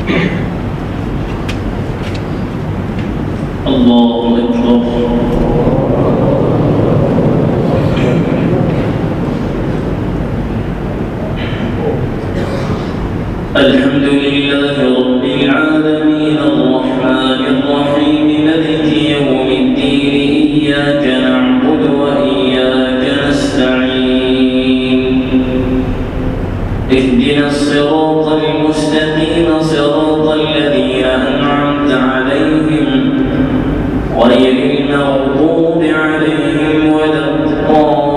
الله أكبر. الحمد لله رب العالمين الرحمن الرحيم مالك يوم الدين إياك نعبد وإياك نستعين اهدنا الصراط المستقيم صراط الذين أنعمت عليهم غير المغضوب عليهم ولا الضالين.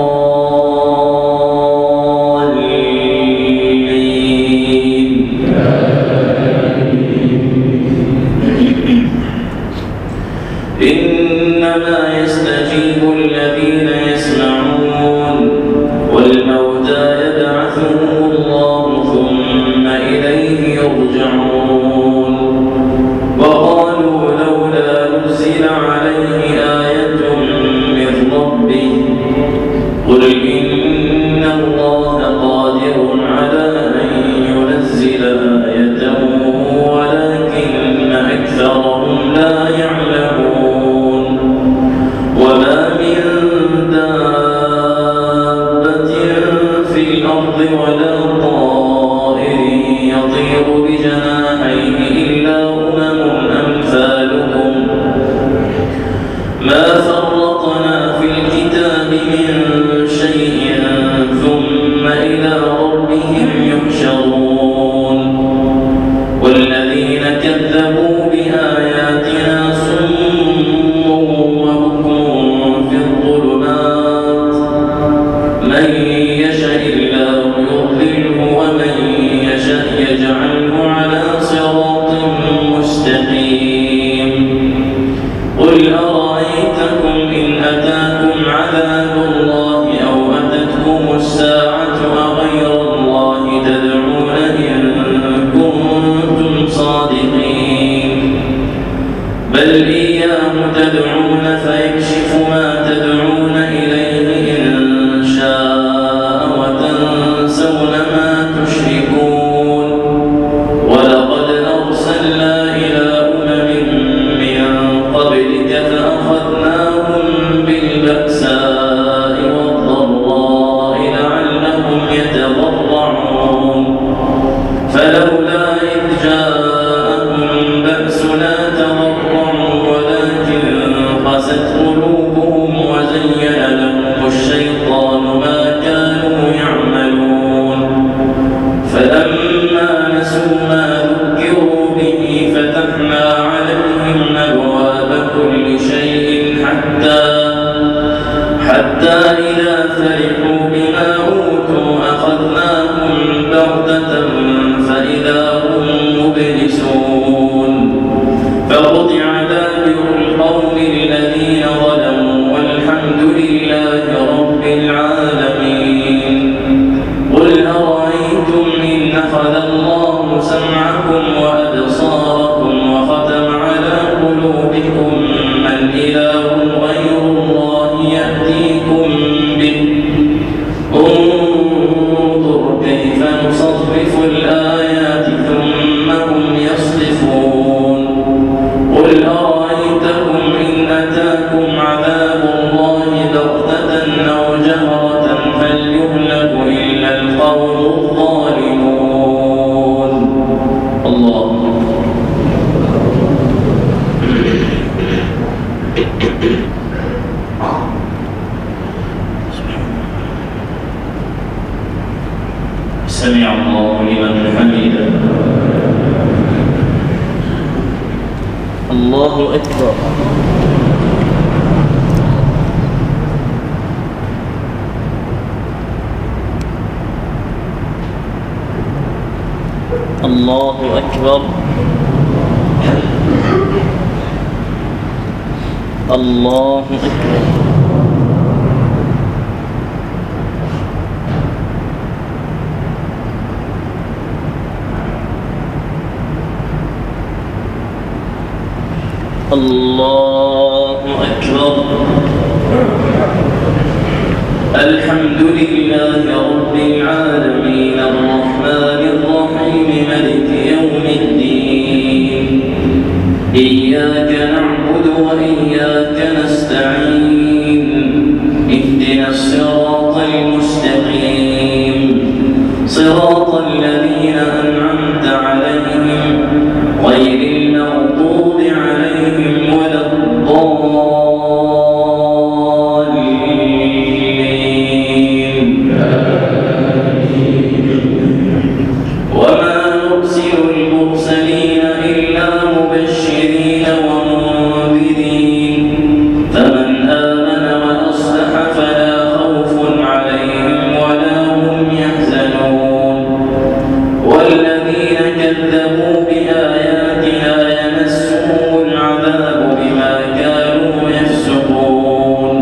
إنما يستجيب الذين يسمعون والموتى يبعثهم الله ثم إليه يرجعون. وقالوا لولا نزل عليه آية من ربه قل إن الله قادر على أن ينزل آية ولكن أكثرهم لا يعلمون. وما من دابة في الأرض ولا طائر يطير بجناحيه إلا أمثالكم ما فرطنا في الكتاب من شيء ثم إلى ربهم يحشرون. والذين كذبوا بآياتنا صم وبكم في الظلمات من يشاء الله يضلله ومن يشاء يجعله على صراط مستقيم. قل أرأيتكم إن أتاكم عذاب الله أو أتتكم الساعة أغير الله تدعون إن كنتم صادقين بل إياه تدعون فيكشف ما تدعون إليه إن شاء وتنسون ما تشركون. ولقد أرسلنا إلى أمم من قبلك فأخذناهم بالبأساء والضراء لعلهم يتضرعون. فلولا إذ جاءهم بأسنا تضرعوا ولكن قست قلوبهم وزين لهم الشيطان ما كانوا يعملون. فلما نسوا ما ذكروا به فتحنا عليهم أبواب كل شيء حتى إذا فرحوا بما أوتوا أخذناهم بغتة فإذا هم مبلسون. فقطع دابر القوم الذين ظلموا والحمد لله رب العالمين. قل أرأيتم إن أخذ الله سمعكم وأبصاركم وختم على قلوبكم من إله غير الله يأتيكم به انظر كيف نصرف الآيات ثم هم يصدفون. قل أرأيتكم إن أتاكم عذاب الله بغتة أو جهرة هل يهلك إلا القوم الظالمون. الله سمع الله لمن حمده. الله أكبر. الله أكبر. الله أكبر. الله أكبر. الحمد لله رب العالمين الرحمن الرحيم مالك يوم الدين إياك نعبد وإياك نستعين اهدنا الصراط المستقيم صراط الذين أنعمت عليهم غير المغضوب عليهم ولا الضالين وما نرسل المرسلين إلا مبشرين ومنذرين فمن آمن وأصلح فلا خوف عليهم ولا هم يحزنون والذين كذبوا بآياتنا يمسهم العذاب بما كانوا يفسقون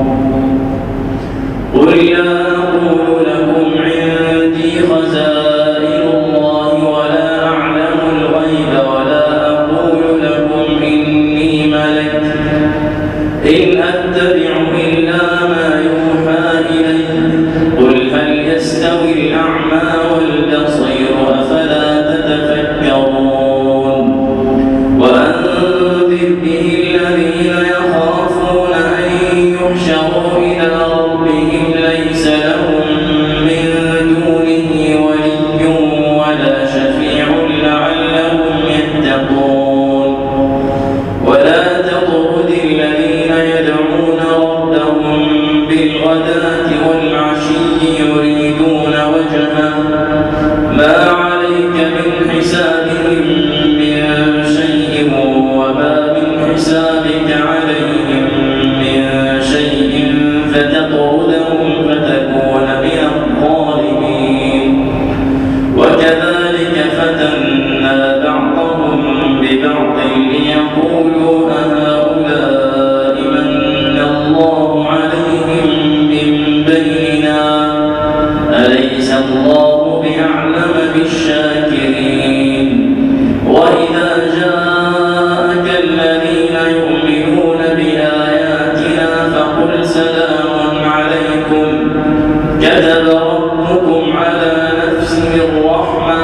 قل لا أقول لكم عندي خزائن الله ولا أعلم الغيب ولا أقول لكم إني ملك إن أتبع إلا ما يوحى إلي قل هل يستوي الأعمى والبصير أفلا تتفكرون وأنذر به الذين يخافون أن يحشروا إلى ربهم ليس لهم من دونه ولي ولا شفيع لعلهم يتقون ولا تطرد الذين يدعون ربهم بالغداة والعشي يريدون وجهه ما عليك من حسابهم من شيء وما من حسابك عليهم من شيء فتطردهم فتكون من الظالمين وكذلك فتنا بعضهم ببعض ليقولوا أهؤلاء من الله عليهم من بيننا أليس الله بأعلم بالشاكرين وإذا جاءك الذين يؤمنون بآياتنا فقل سلام عليكم كتب ربكم على نفسه الرحمة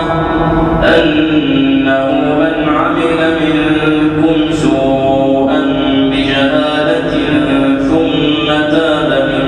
أنه من عمل منكم سوءا بجهالة ثم تاب من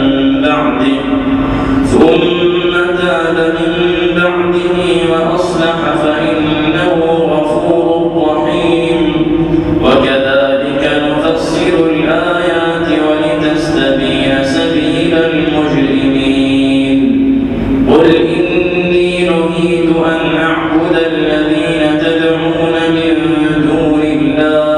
بعده وأصلح فإنه غفور رحيم وكذلك نفسر الآيات ولتستبين سبيل المجرمين قل إني نهيت أن أعبد الذين تدعون من دون الله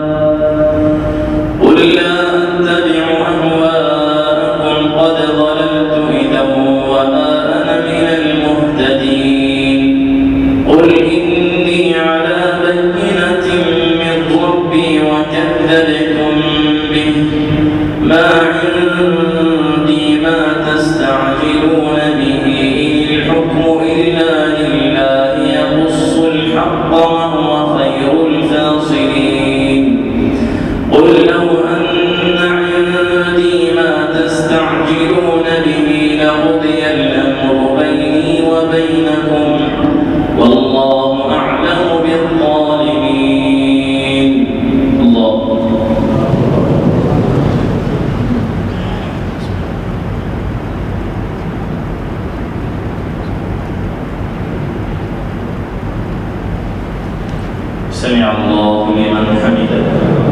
قل لا أتبع أهواءكم قد ضللت إذا وما أنا من المهتدين قل إني على بينة من ربي وكذبتم به ما عندي ما تستعجلون به إن الحكم إلا لله يقص الحق وهو خير الفاصلين قل لو أن عندي ما تستعجلون به لقضي الأمر بيني وبينكم والله أعلم بالظالمين الله سمع الله لمن حمده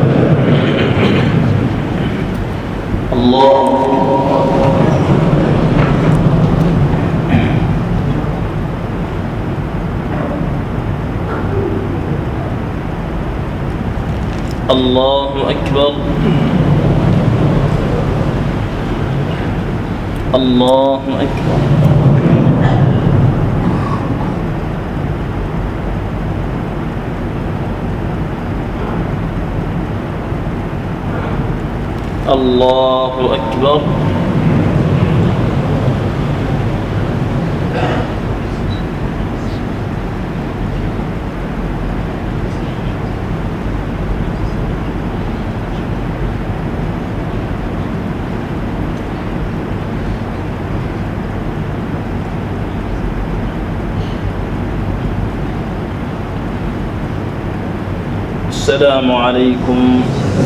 الله الله أكبر الله أكبر الله أكبر السلام عليكم.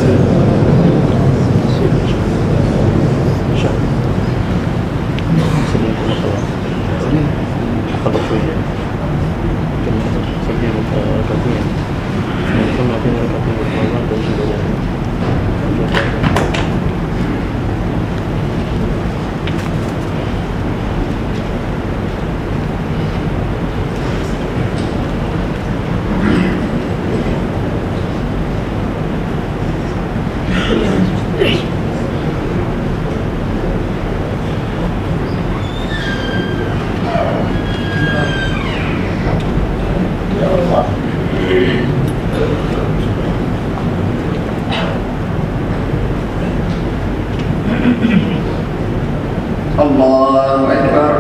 الله أكبر.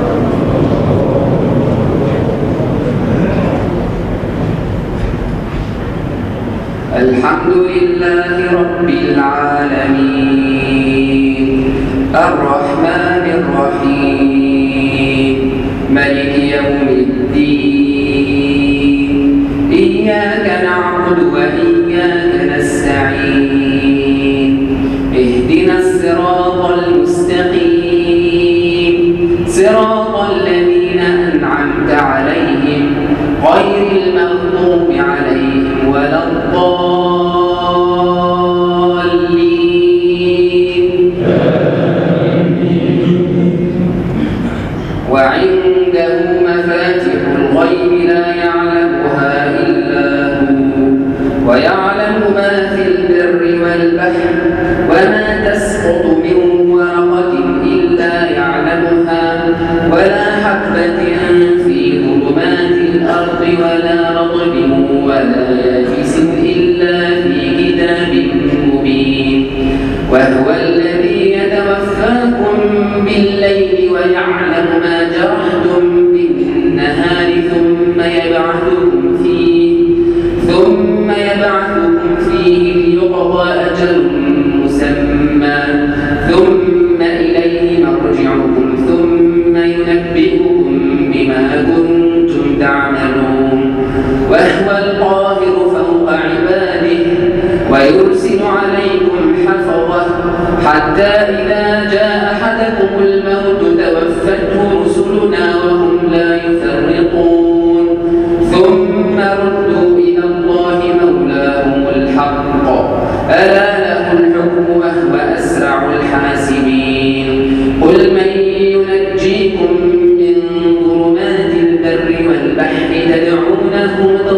الحمد لله رب العالمين الرحمن الرحيم مالك يوم الدين إياك نعبد وإياك نستعين اهدنا الصراط المستقيم صراط الذين أنعمت عليهم غير المغضوب عليهم ولا الضالين. وعنده مفاتح الغيب لا يعلمها إلا هو ويعلم ما في البر والبحر وما تسقط من ورقة إلا يعلمها ولا حبة في ظلمات الأرض ولا رطب ولا يابس إلا في كتاب مبين. وهو الذي يتوفاكم بالليل ويعلم ما جرحتم بالنهار ثم يبعثكم فيه ليقضى أجل مسمى ثم إليه مرجعكم ثم ينبئكم بما كنتم تعملون. وهو القاهر فوق عباده ويرسل عليكم حفظه حتى إذا جاء أحدكم الموت توفته رسلنا وهم لا يفرطون ثم ردوا إلى الله مولاهم الحق ألا له الحكم وهو أسرع الحاسبين. قل من ينجيكم من ظلمات البر والبحر تدعونه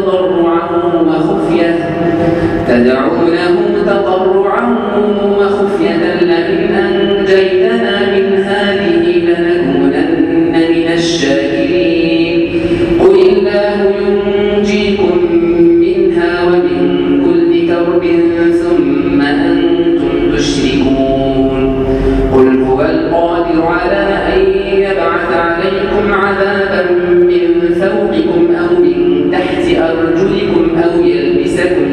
تضرعا وخفية لئن أنجيتنا من هذه لنكونن من الشاكرين. قل الله ينجيكم منها ومن كل كرب ثم أنتم تشركون. قل هو القادر على أن يبعث عليكم عذابا من فوقكم أو من تحت أرجلكم أو يلبسكم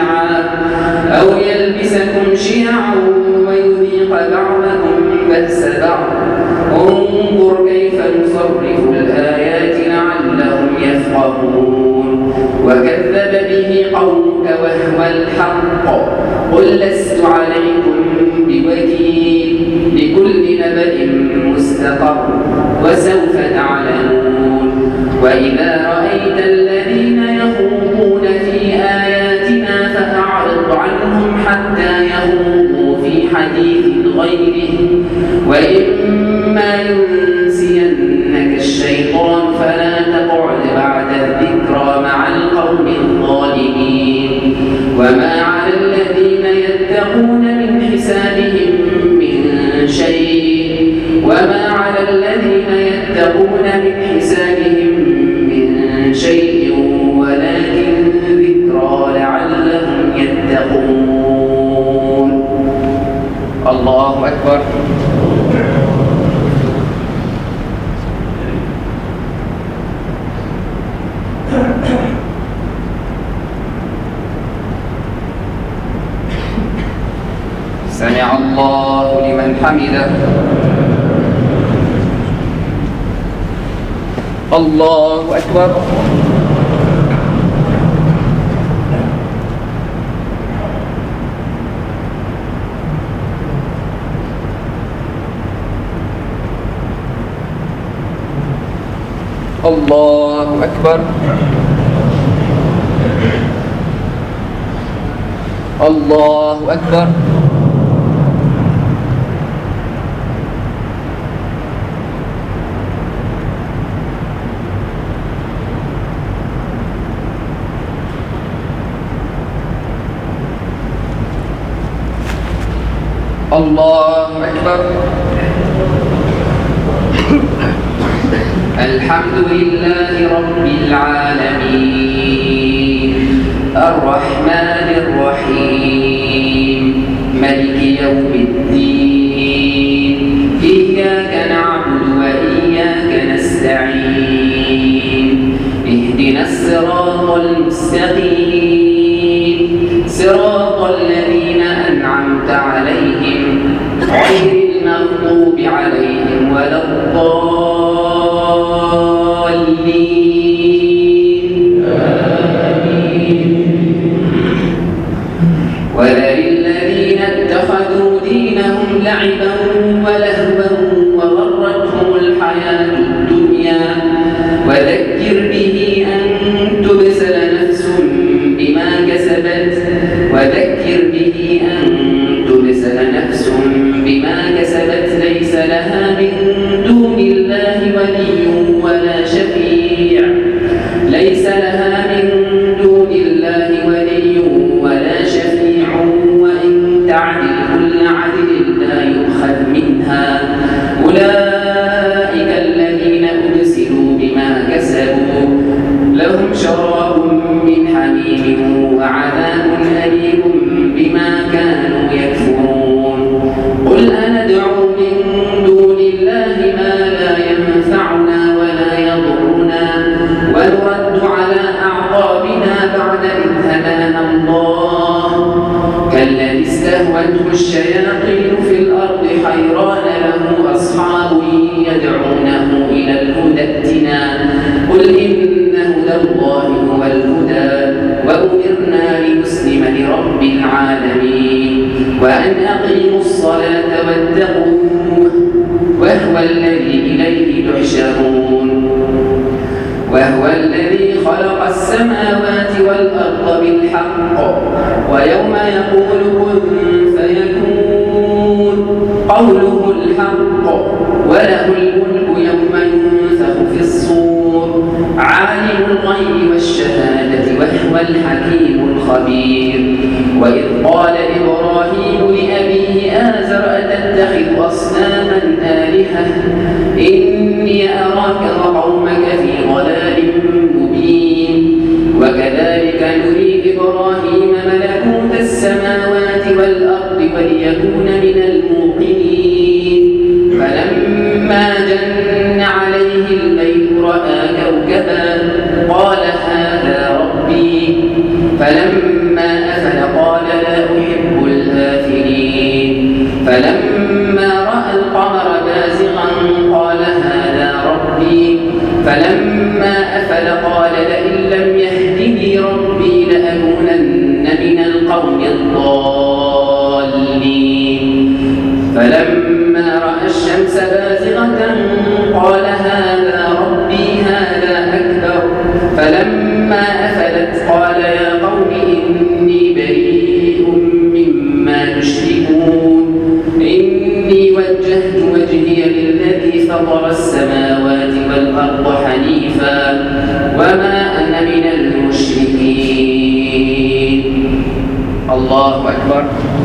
شيعا ويذيق بعضكم بأس بعض. انظر كيف نصرف الآيات لعلهم يفقهون. وكذب به قومك وهو الحق قل لست عليكم بوكيل لكل نبأ مستقر وسوف تعلمون. وإذا رأيت الذين يخوضون في آياتنا فأعرض عنهم حتى يخوضوا في حديث غيره وإما ينسينك الشيطان فلا تقعد بعد الذكرى مع القوم الظالمين. وما على الذين يتقون من حسابهم من شيء ولكن ذكرى لعلهم يتقون. الله أكبر. سمع الله لمن حمده. الله أكبر. الله أكبر. الله أكبر. الله أكبر. الحمد لله رب العالمين الرحمن الرحيم مالك يوم الدين إياك نعبد وإياك نستعين اهدنا الصراط المستقيم صراط الذين أنعمت عليهم غير المغضوب عليهم ولا الضالين آمين. وذر الذين اتخذوا دينهم لعبا ولهوا وغرتهم الحياة الدنيا وذكر به أن تبسل نفس بما كسبت ليس لها من دون الله ولي ولا شفيع وإن تعدل كل عدل لا يؤخذ منها أولئك الذين أبسلوا بما كسبوا لهم شراب من حميم وعذاب أليم بما كانوا يكفرون. قل أندعو من دون الله ما لا ينفعنا ولا يضرنا ونرد على أعقابنا بعد إذ هدانا الله كالذي استهوته الشياطين في الأرض حيران له أصحاب يدعونه إلى الهدى ائتنا قل إن هدى الله هو الهدى وأمرنا لنسلم لرب العالمين وأن أقيموا الصلاة واتقوه وهو الذي إليه تحشرون وهو الذي خلق السماوات والأرض بالحق ويوم يقول كن فيكون قوله الحق وله الملك يوم ينفخ في الصور عالم الغيب والشهادة وهو الحكيم الخبير. وإذ قال إبراهيم لأبيه آزر أتتخذ أصناما آلهة إني أراك وقومك في ضلال مبين. وكذلك نري إبراهيم ملكوت السماوات والأرض وليكون من الموقنين فلما جن عليه الليل رأى كوكبا قال هذا ربي فلما أفل قال لا أحب الآفلين فلما رأى القمر بازغا قال هذا ربي فلما أفل قال لئن لم يهدني ربي لأكونن من القوم الضالين فلما رأى الشمس بازغة قال هذا ربي هذا أكبر فلما أفلت قال يا قوم إني بريء مما تشركون إني وجهت وجهي للذي فطر السماوات والأرض حنيفا وما أنا من المشركين. الله أكبر.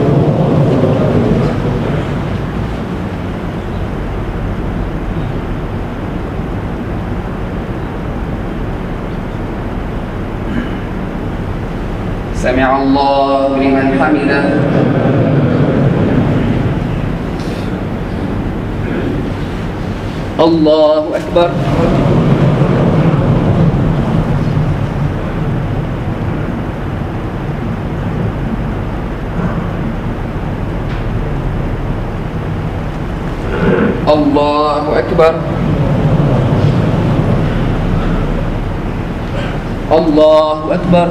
سمع الله لمن حمده. الله أكبر. الله أكبر. الله أكبر.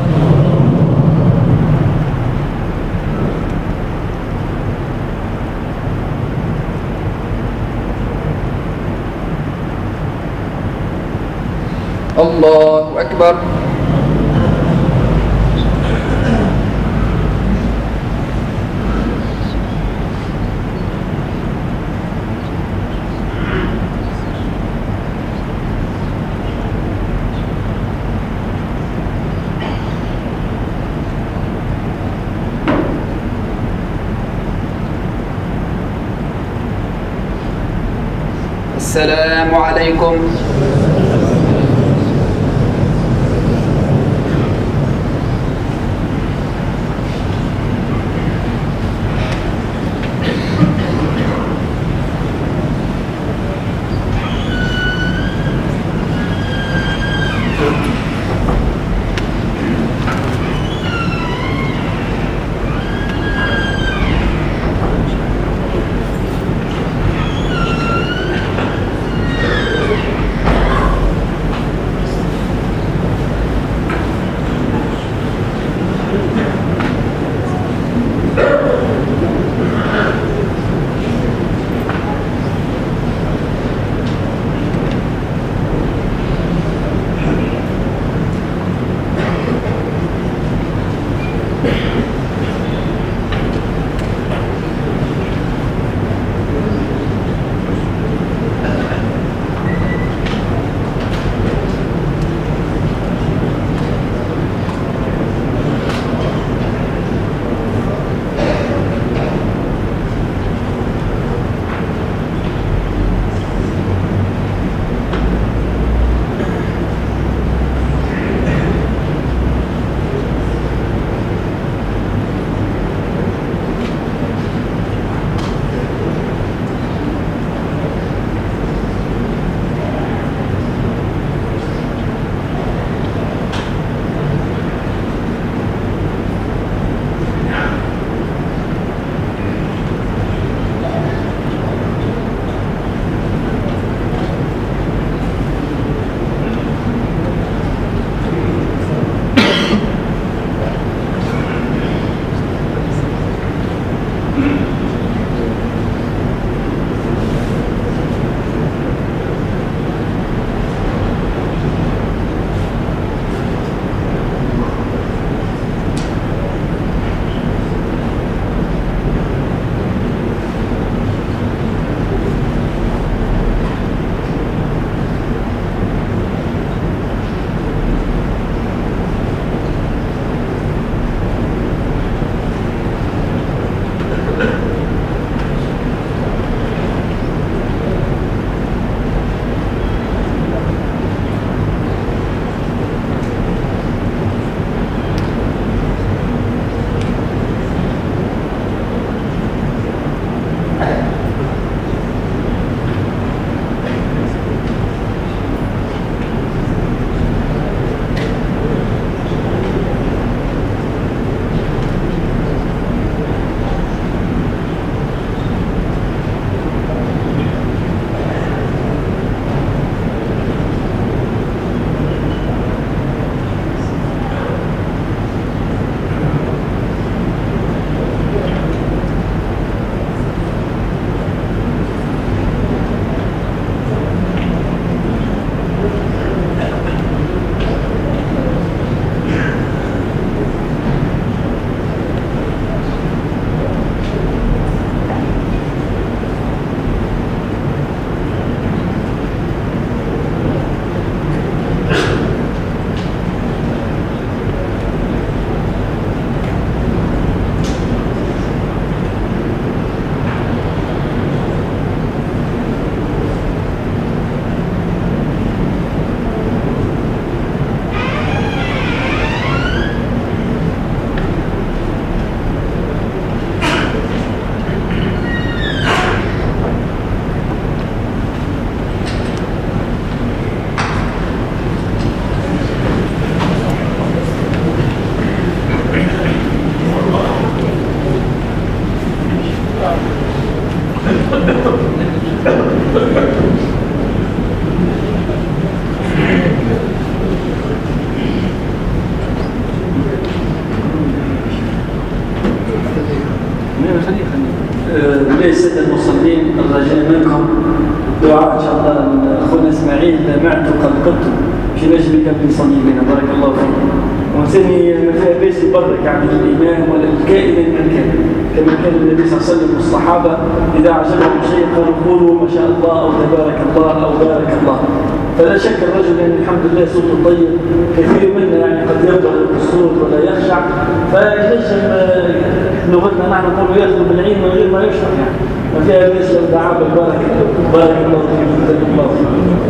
الله أكبر. السلام عليكم. للسادة المصلين الرجاء منكم دعاء إن شاء الله أخونا إسماعيل معدته قد قبته في مجلس كان بنصلي منها بارك الله فيك. وثاني ما فيها بيس يبرك يعني الإمام ولا الكائن من كان، كما كان النبي صلى الله عليه وسلم والصحابة إذا عجبهم شيء قالوا قولوا ما شاء الله أو تبارك الله أو بارك الله. فلا شك الرجل يعني الحمد لله صوته طيب، كثير منا يعني قد يبدأ بالصوت ولا يخشع، فينجم لغتنا نحن نقول يأخذ بالعين من غير ما يشرح يعني. ما فيها بيس لو دعا بالبركة بارك الله فيك جزاك الله خير.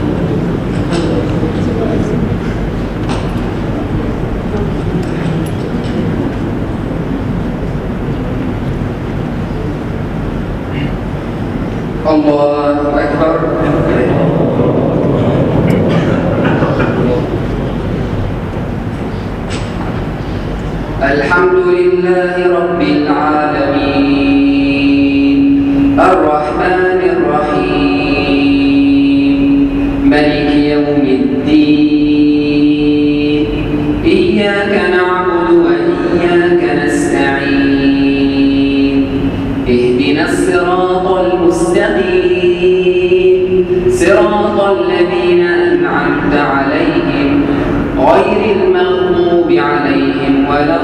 الله أكبر. الحمد لله رب العالمين الرحمن الرحيم مالك يوم الدين إياك نعبد وإياك نستعين اهدنا الصراط المستقيم صراط الذين أنعمت عليهم غير المغضوب عليهم ولا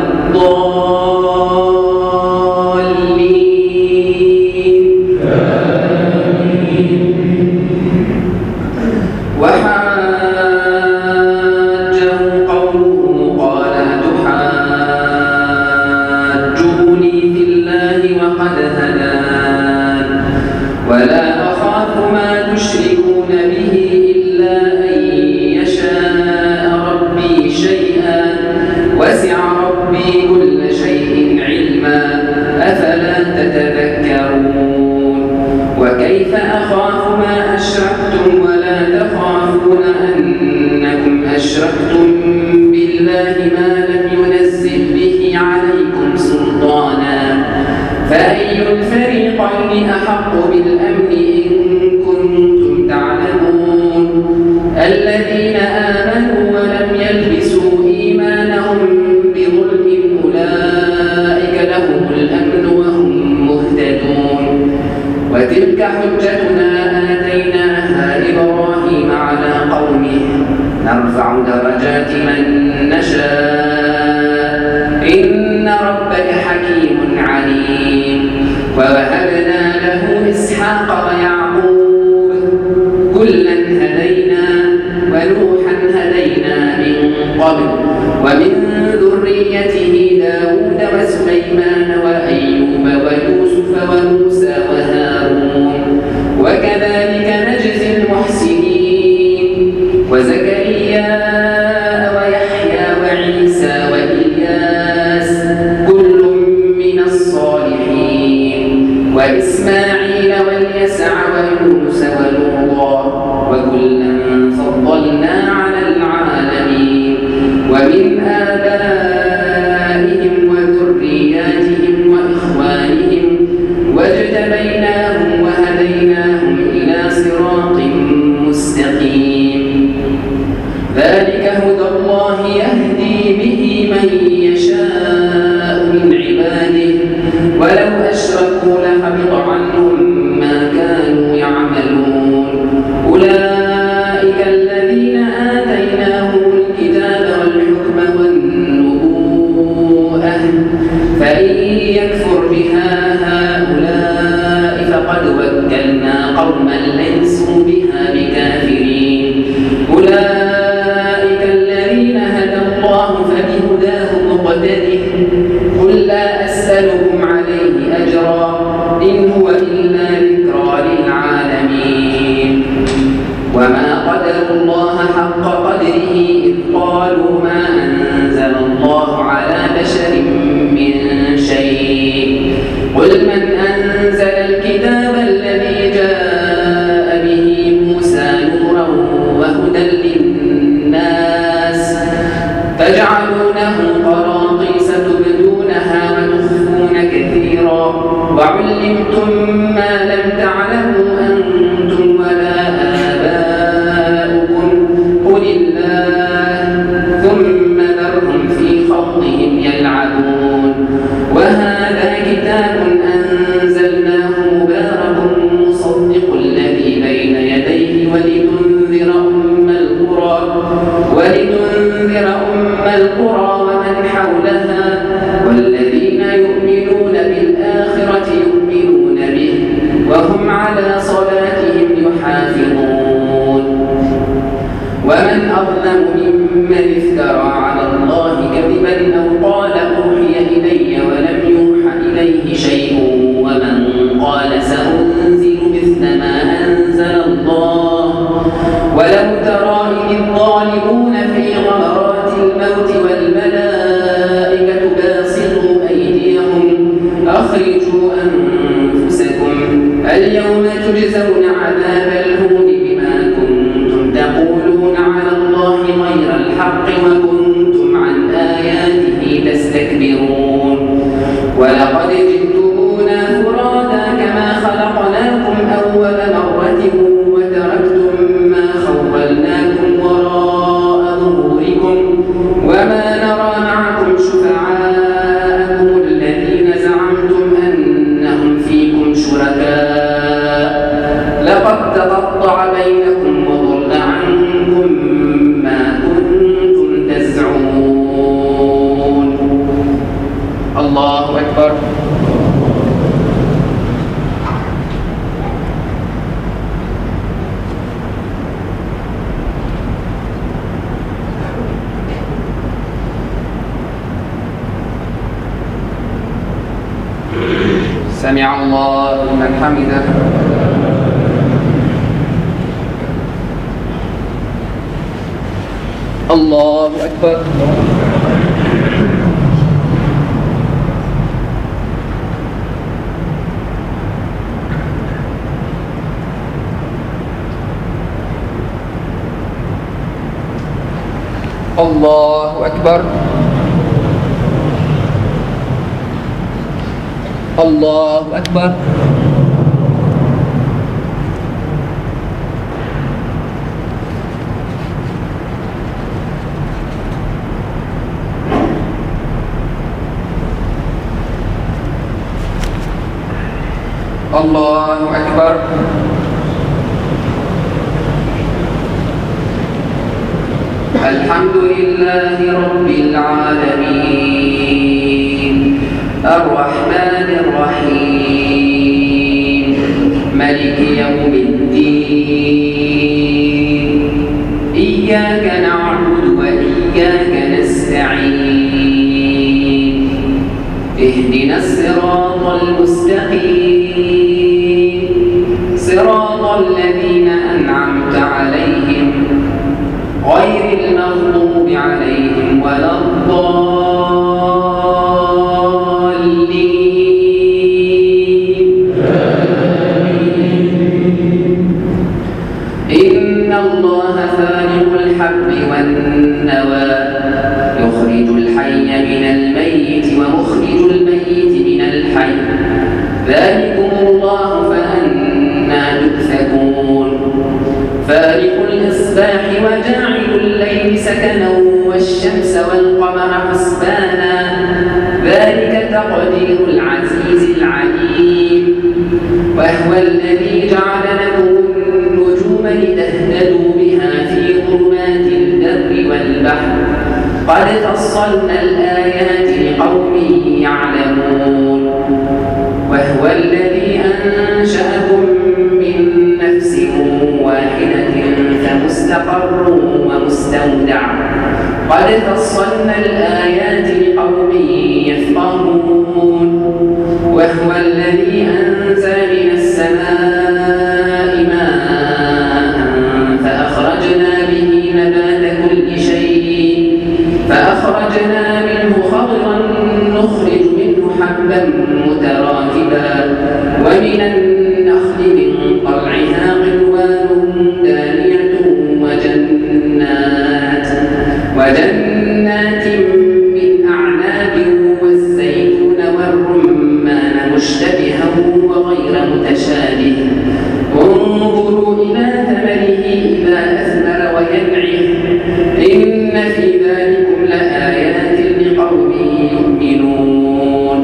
الضالين وحاجه قومه قال تحاجوني في الله وقد هدان ولا أخاف ما تشركون به إلا أن يشاء ربي شيئا وسع ربي كل شيء علما أفلا تتذكرون وكيف أخاف ما أشركتم ولا تخافون أنكم أشركتم بالله ما لم ينزل به عليكم سلطانا فأي الفريقين أحق بالأمن إن كنتم تعلمون الذين آمنوا ولم يلبسوا إيمانهم بظلم أولئك لهم الأمن وهم مهتدون وتلك حجتنا آتيناها إبراهيم على قومه نرفع درجات من نشاء إن ربك حكيم عليم ووهبنا له إسحاق ويعقوب كلا هدينا ونوحا هدينا من قبل ومن ذريته داود وسليمان وأيوب ويوسف وموسى وهارون وكذلك نجزي المحسنين وزكريا ويحيى وعيسى وإلياس كل من الصالحين وإسماعيل واليسع ويونس ولوطا وكلا فضلنا على العالمين ومن آبائهم وذرياتهم وإخوانهم واجتبيناهم وهديناهم إلى صراط مستقيم ذلك هدى الله يهدي به من يشاء من عباده ولو أشركوا لحبط عنهم ما كانوا يعملون أولئك الذين آتيناهم الكتاب والحكم والنبوءة فإن يكفر بها هؤلاء فقد وكلنا قوما ليسوا بها بكافرين أولئك الذين هدى الله فبهداه مقتده قل لا أسألكم عليه أجرا إن هو إلا ذكرى للعالمين وما قدروا الله حق قدره إذ قالوا ما أنزل الله على بشر من شيء قل من أنزل الكتاب الذي جاء به موسى نورا وهدى للناس تجعلونه قراطيس تبدونها وتخفون كثيرا وعلمتم ما لم تعلموا أنتم ولا آباؤكم قل الله ثم ذرهم في خوضهم يلعبون وهذا كتاب أنزلناه مبارك مصدق الذي بين يديه ولتنذر أم القرى تستكبرون ولقد جئتمونا فرادا كما خلقناكم أول مرة وتركتم ما خولناكم وراء ظهوركم وما نرى معكم شفعاءكم الذين زعمتم أنهم فيكم شركاء لقد تقطع بينكم وضل عنكم ما كنتم تزعمون. الله أكبر. سمع الله لمن حمده. الله أكبر. الله أكبر. الله أكبر. الله أكبر. الحمد لله رب العالمين الرحمن الرحيم ملك يوم الدين إياك نعبد وإياك نستعين اهدنا الصراط المستقيم صراط الذين أنعمت عليهم غير المغضوب عليهم ولا الضالين. إن الله فالق الحب والنوى يخرج الحي من الميت ومخرج الميت من الحي ذلكم الله فأنى تؤفكون. فالق الإصباح وجاعل الليل سكنا والشمس والقمر حسبانا ذلك تقدير العزيز العليم. وهو الذي جعل لكم النجوم لتهتدوا بها في ظلمات البر والبحر قد فصلنا الآيات لقوم يعلمون. وهو الذي أنشأكم من نفس واحدة فمستقر ومستودع قد فصلنا الآيات لقوم يفقهون. وهو الذي أنزل من السماء ماء فأخرجنا به نبات كل شيء فأخرجنا منه خضرا نخرج منه حبا متراكبا ومن النخل من طلعها قنوان دانية وجنات من أعناب والزيتون والرمان مشتبها وغير متشابه انظروا إلى ثمره إذا أثمر وينعم إن في ذلكم لآيات لقوم يؤمنون.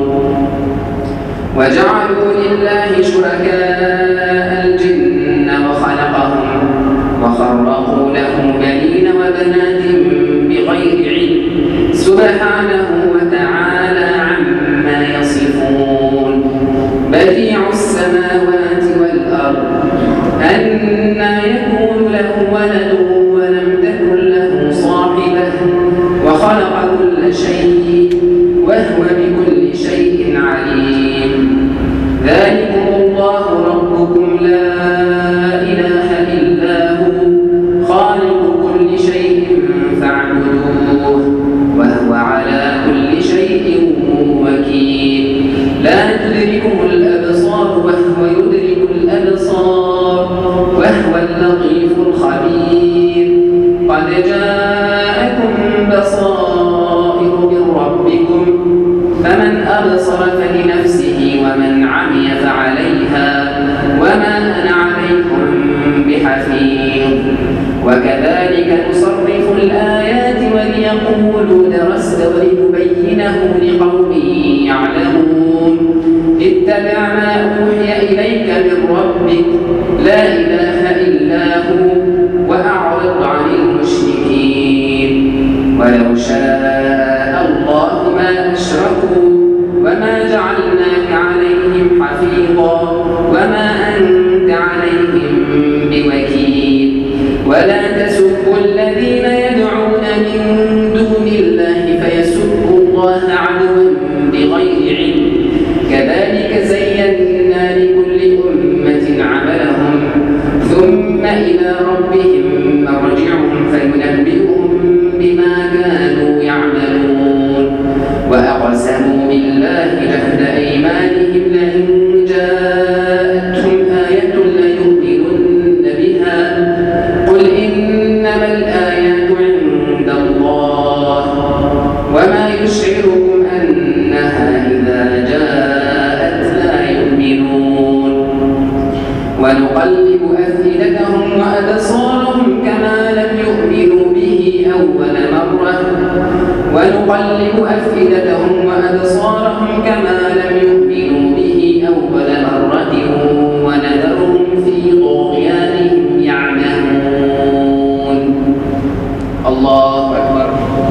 وجعلوا لله شركاء الجن وخلقهم وخرقوا له بنين وبنات بغير علم سبحانه وتعالى عما يصفون. بديع السماوات والأرض أنى يكون له ولد ولم تكن له صاحبة وخلق كل شيء وهو بكل شيء عليم. ذلكم الله ربكم لا إله إلا هو خالق كل شيء فاعبدوه وهو على كل شيء وكيل. لا تدركه الأبصار وهو يدرك الأبصار وهو اللطيف الخبير. قد جاءكم بصائر من ربكم لقوم يعلمون اتبع ما أوحي إليك من ربك لا إله إلا هو وأعرض عن المشركين ولو شاء الله ما أشركوا وما جعلناك عليهم حفيظا وما أنت عليهم بوكيل ولا تسبوا الذين يدعون من دون الله فيسبوا الله عدوا بغير علم كذلك زينا لكل أمة عملهم ثم إلى ربهم مرجعهم فينبئهم بما كانوا يعملون وأقسموا بالله جهد أيمانهم لئن جاءتهم آية ليؤمنن بها قل إنما الآيات عند الله وما يشعركم أنها إذا جاءت لا يؤمنون ونقلب أفئدتهم وأبصارهم كما لم يؤمنوا به أول مرة ونذرهم في طغيانهم يعمهون الله أكبر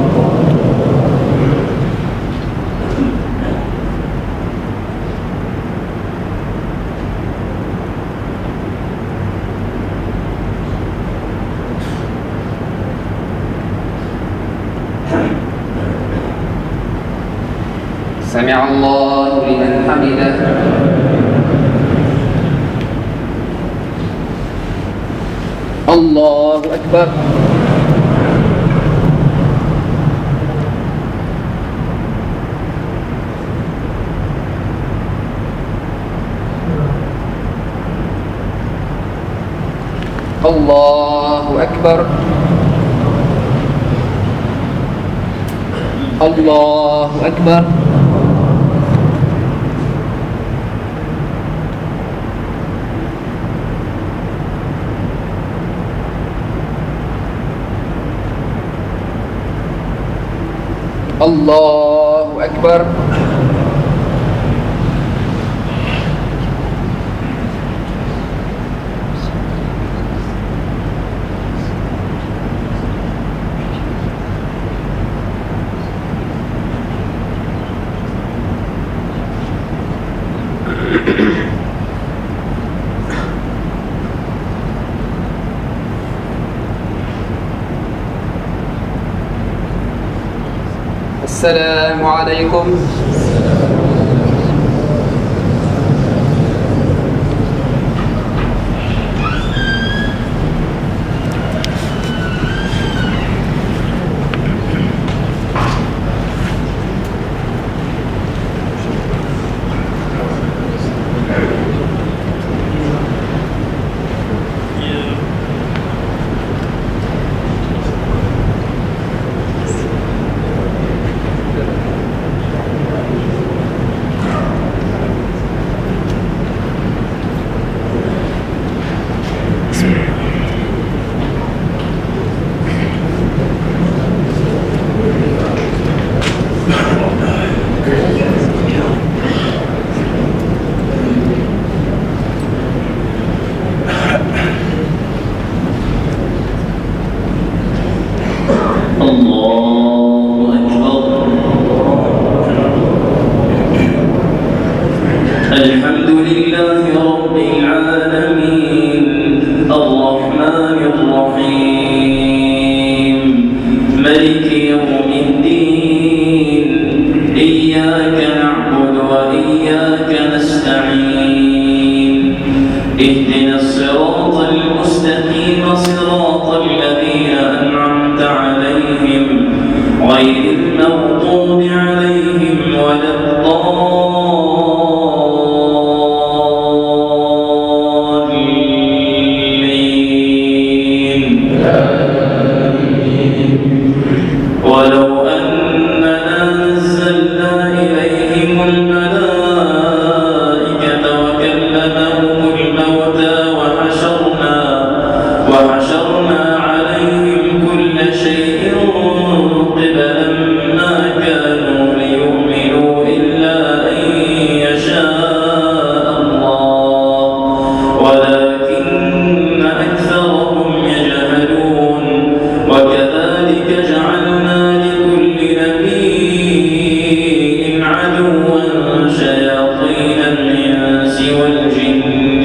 سمع الله لمن حمده الله أكبر الله أكبر الله أكبر الله أكبر السلام عليكم الحمد لله رب العالمين الرحمن الرحيم ملك يوم الدين إياك نعبد وإياك نستعين اهدنا الصراط المستقيم صراط الذين أنعمت عليهم غير المغضوب عليهم ولا ولو أننا نزلنا إليهم الملائكة وكلمهم الموتى وحشرنا عليهم كل شيء قبلا ما كانوا ليؤمنوا شياطين الإنس والجن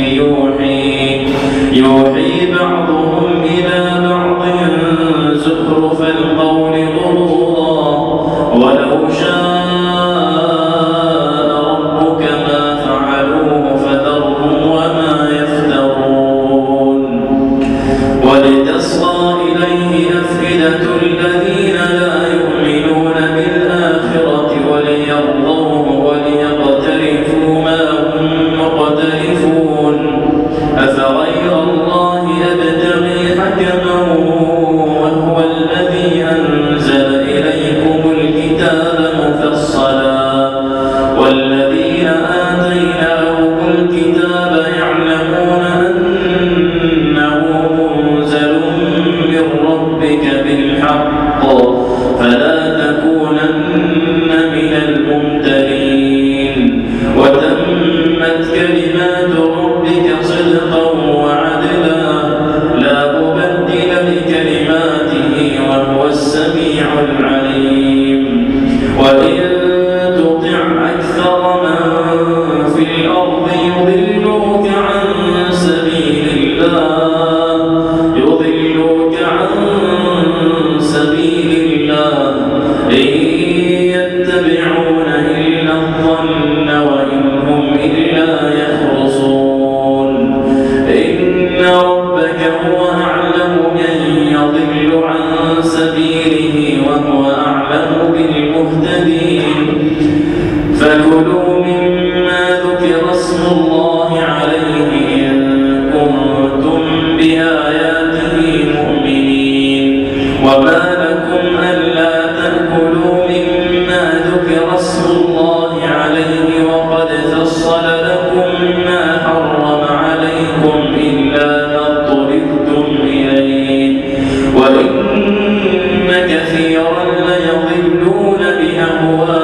يوحي بعضهم إلى بعض زخرف القول غرورا ولو شاء ربك ما فعلوه فذرهم وما يفترون ولتصغى إليه أفئدة الذين لا يؤمنون بالآخرة وليرضوه وليقترفوا ما هم مقترفون أفغير الله أبتغي حكما وهو الذي أنزل إليكم الكتاب مفصلا والذين آتيناهم الكتاب يعلمون أنه منزل من ربك بالحق فلا تكونن من الممترين وتمت كلمات ربك صدقا وعدلا لا مبدل لكلماته وهو السميع العليم وإن تطع أكثر من في الأرض يضلوك عن سبيل الله إن يتبعون إلا الظن وإن هم إلا يخرصون إن ربك هو أعلم من يضل عن سبيله وهو أعلم بالمهتدين فكلوا مما ذكر اسم الله عليه إن كنتم بآياته مؤمنين وما لكم ألا تأكلوا مما ذكر اسم الله عليه وقد فصل لكم ما حرم عليكم إلا ما اضطررتم إليه وإن كثيرا ليضلون بأهوائهم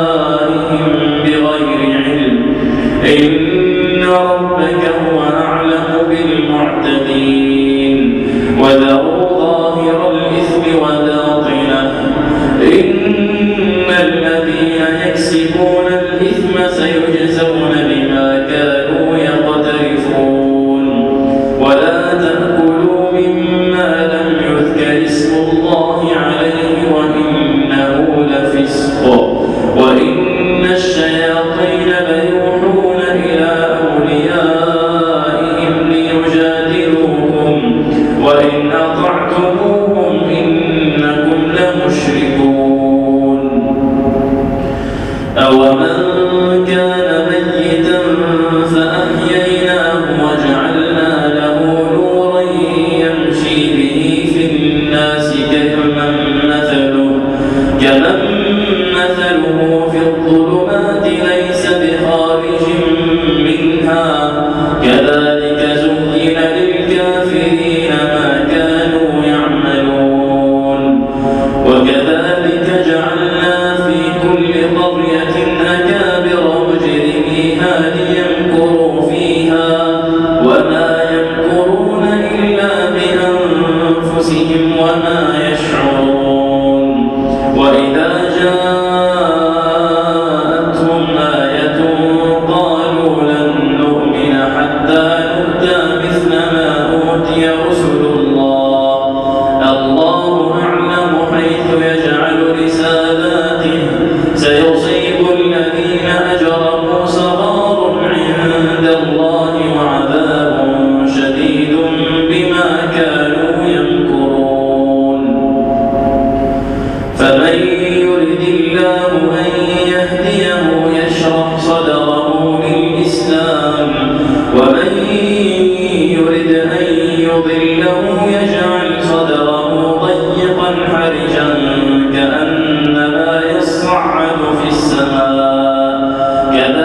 بغير علم إن ربك هو أعلم بالمعتدين وذروا ظاهر الإثم وباطنه إن الذين يكسبون الإثم سيجزون بما كانوا يقترفون ولا تأكلوا مما لم يذكر اسم الله عليه وإنه لفسق وإن الشياطين ليوحون إلى أوليائهم ليجادلوكم وإن أطعتموهم إنكم لمشركون أومن كان ميتا فأحييناه وجعلنا له نورا يمشي به في الناس كمن مثله في الظلمات ليس بخارج منها كذلك زين للكافرين ما كانوا يعملون وكذلك جعلنا في كل قرية أكابر مجرميها ليمكروا فيها وما يمكرون إلا بأنفسهم وما يشعرون وإذا جاءتهم آية قالوا لن نؤمن حتى نؤتى مثل ما أوتي رسل الله أعلم حيث يجعل رسالاته سيصيب الذين أجرموا صغار عند الله وعذاب شديد بما كانوا يمكرون فمن يرد الله أن يهديه يشرح صدره للإسلام ومن يرد أن يضله يجعل صدره ضيقا حرجا كأنما يصعد في السماء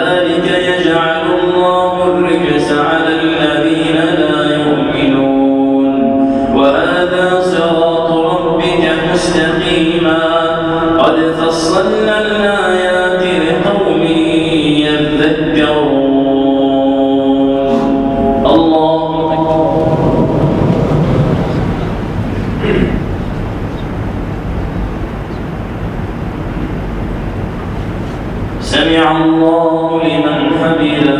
الله لمن حمده.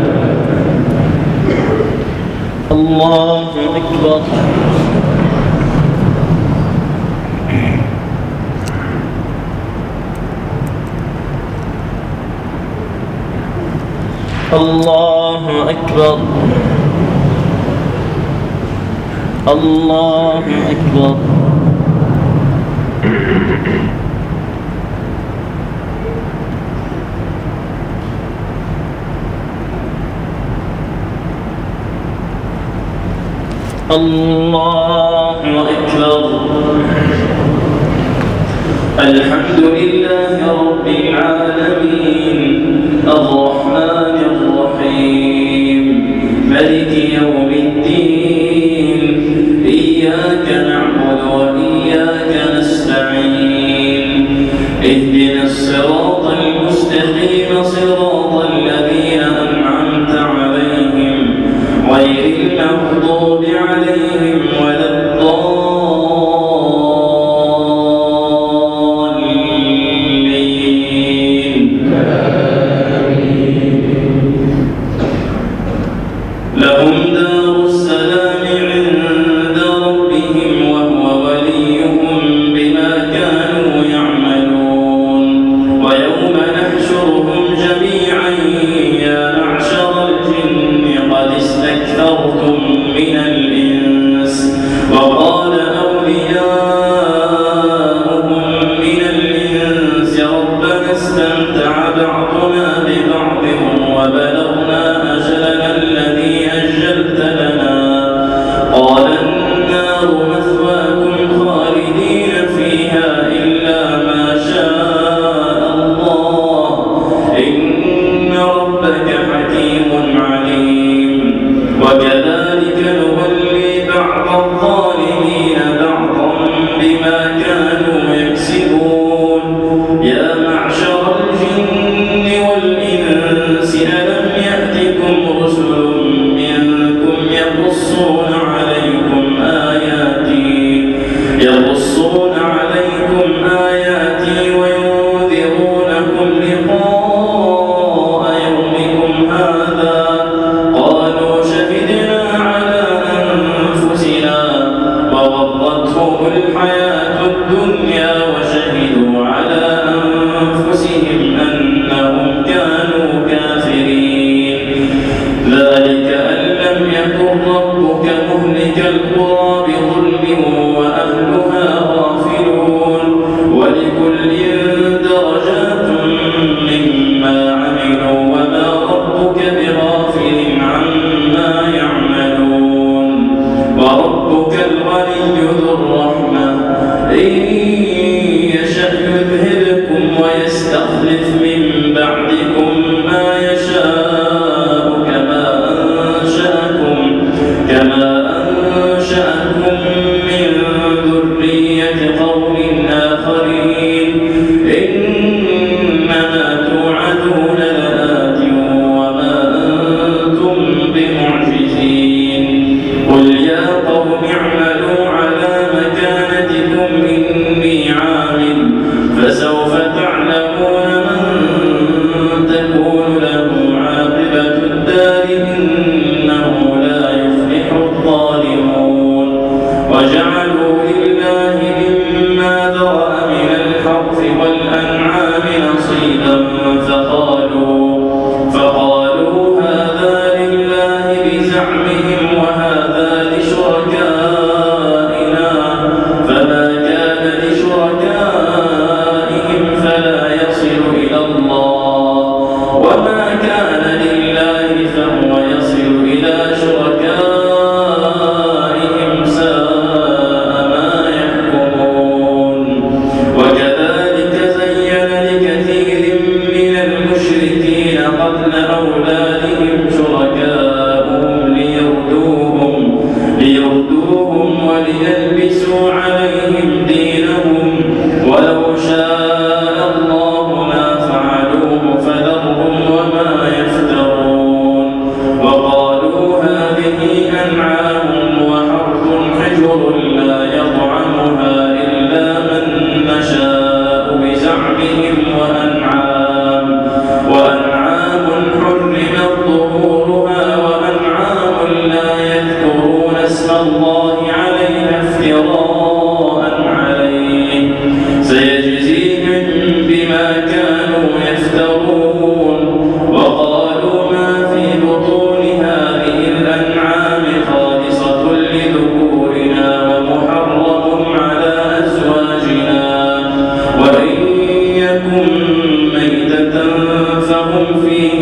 الله أكبر. الله أكبر. الله أكبر. الله أكبر. الحمد لله رب العالمين الرحمن الرحيم مالك يوم الدين إياك نعبد وإياك نستعين اهدنا الصراط المستقيم صراط الذين أنعمت عليهم غير المغضوب عليهم ولا الضالين. لهم دار السلام عند ربهم وهو وليهم بما كانوا يعملون. ويوم نحشرهم جميعا يا معشر الجن قد استكثرتم من الإنس وقال أولياؤهم من الإنس ربنا استمتع بعضنا ببعض وبلغنا أجلنا الذي أجلت لنا قال النار مثواكم خالدين فيها إلا ما شاء الله إن ربك حكيم عليم. وكذلك نولي بعض الظالمين بعضا بما كانوا يكسبون. يا معشر الجن والإنس ألم يأتكم رسل منكم يقصون عليكم آياتي وينذرونكم لقاء يومكم هذا قالوا شهدنا على أنفسنا وغرتهم الحياة الدنيا وشهدوا على أنفسهم أنهم كانوا كافرين. ذلك أن لم يكن ربك مهلك القرى بظلم وأهلها غافلون. ولكل درجات مما عملوا وما ربك بغافل عما يعملون. وربك الغني ذو الرحمة إن يشأ يذهبكم ويستخلف من بعدكم ما يشاء كما أنشأكم من ذرية قوم آخرين. إنما توعدون لآت وما أنتم بمعجزين. قل يا قوم اعملوا على مكانتكم إني عامل فسوف تعلمون من تكون له عاقبة الدار إنه لا يفلح الظالمون. وجعلوا لله مما ذرأ من الحرث والأنعام نصيبا فقالوا هذا لله بزعمهم وهذا لشركائنا فما كان لشركائهم فلا يصل إلى الله وما كان لله فهو يصل إلى شركائهم ساء ما يحكمون. وكذلك زين لكثير من المشركين قتل أولادهم شركاؤهم ليردوهم وليلبسوا عليهم دينهم ولو شاء الله ما فعلوه فذرهم وما يفترون. وقالوا هذه أنعام وحرث حجر لا يطعمها إلا من نشاء بزعمهم وأنعام يفترون وقالوا ما في بطون هذه الأنعام خالصة لذكورنا ومحرم على أزواجنا وإن يكن ميتة فهم فيه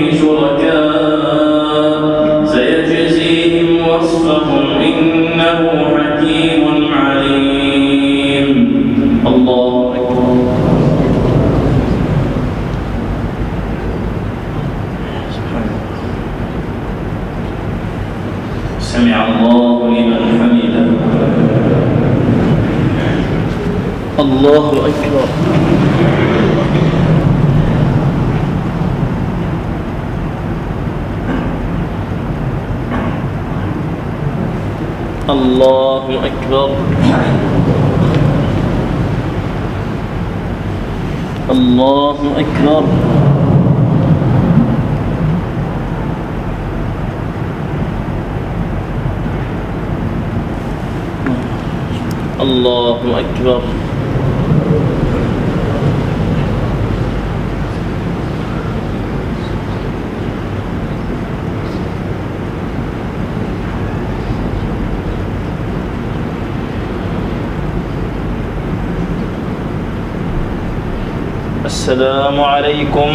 شركاء سيجزيهم وصفهم إنه حكيم عليم. الله أكبر. سمع الله لمن حمده. الله أكبر. الله أكبر. الله أكبر. الله أكبر. السلام عليكم.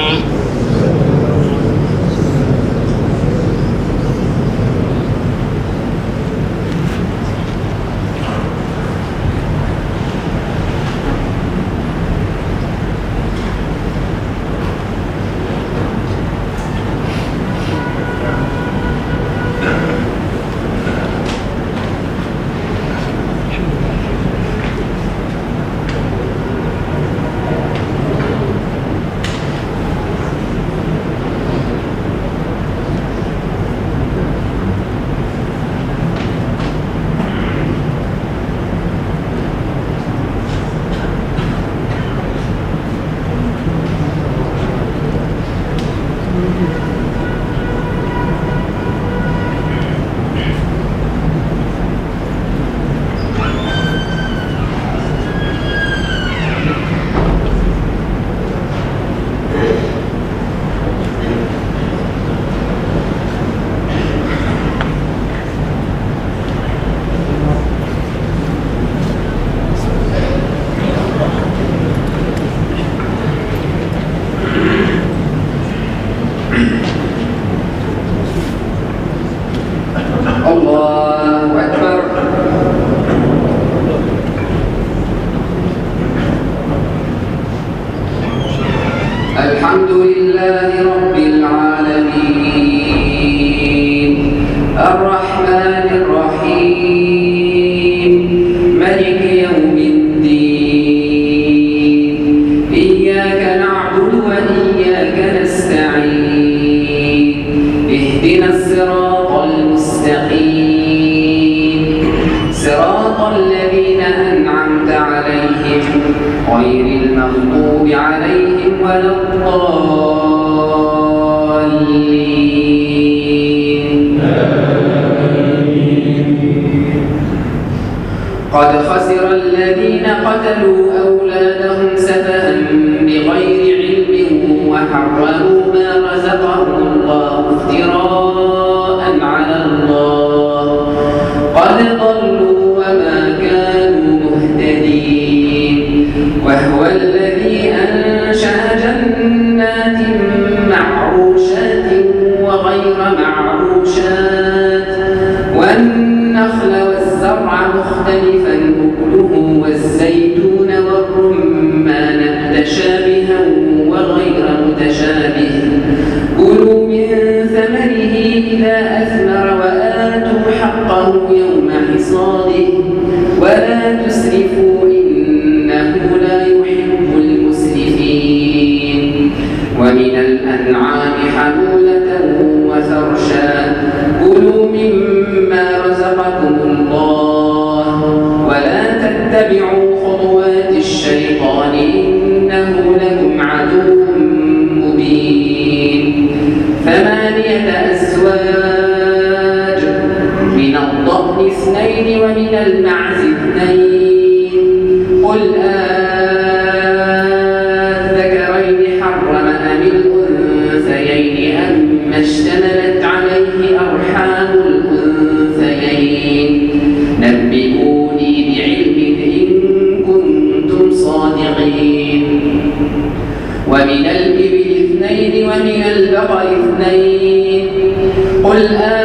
الحمد لله رب العالمين الرحمن الرحيم مالك يوم الدين إياك نعبد وإياك نستعين اهدنا الصراط المستقيم صراط الذين أنعمت عليهم غير المغضوب عليهم ولا الضالين. قد خسر الذين قتلوا أولادهم سفها بغير علم وحرموا ما رزقهم الله افتراء على الله قد ضلوا وما كانوا مهتدين. وهو الذي أنشأ جنات معروشات وغير معروشات والنخل والزرع مختلفا أكله والزيتون والرمان متشابها وغير متشابه كلوا من ثمره إذا أثمر وآتوا حقه يوم حصاده ولا تسرفوا إنه لا يحب المسرفين. ومن الأنعام حمولة وفرشا كلوا مما رزقكم الله ولا تتبعوا خطوات الشيطان إنه لكم عدو مبين. 8 أزواج من الضأن 2 ومن المعز 2 قل الذكرين حرم أم الأنثيين ومن البقر اثنين قل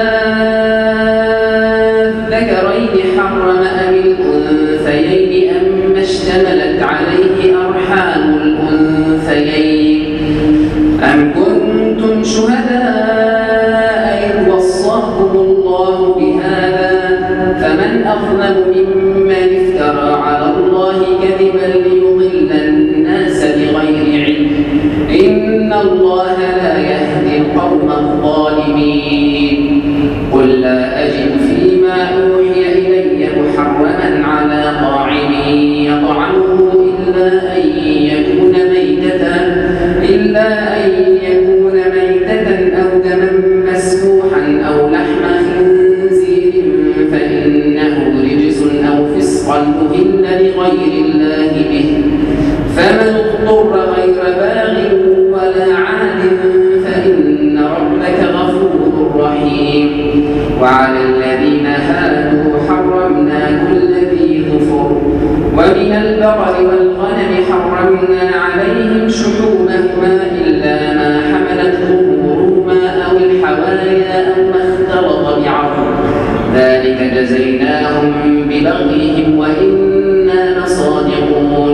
أذكرين حرم أم الأنثيين أما اشتملت عليه أرحام الأنثيين أم كنتم شهداء إذ وصاكم الله بهذا فمن أظلم ممن افترى على الله كذبا ليضل الناس بغير علم إن الله لا يهدي القوم الظالمين قل لا أجد فيما أوحي إلي محرما على طاعم يطعمه إلا أن يكون ميتة أو دما مسفوحا أو لحم خنزير فإنه رجس أو فسقا أهل لغير الله به فمن اضطر غير باغ ولا عاد فإن ربك غفور رحيم وعلى الذين هادوا حرمنا كل ذي ظفر ومن البقر والغنم حرمنا عليهم شحومهما إلا ما حملت ظهورهما أو الحوايا أو ما اختلط بعظم ذلك جزيناهم ببغيهم وإنا لصادقون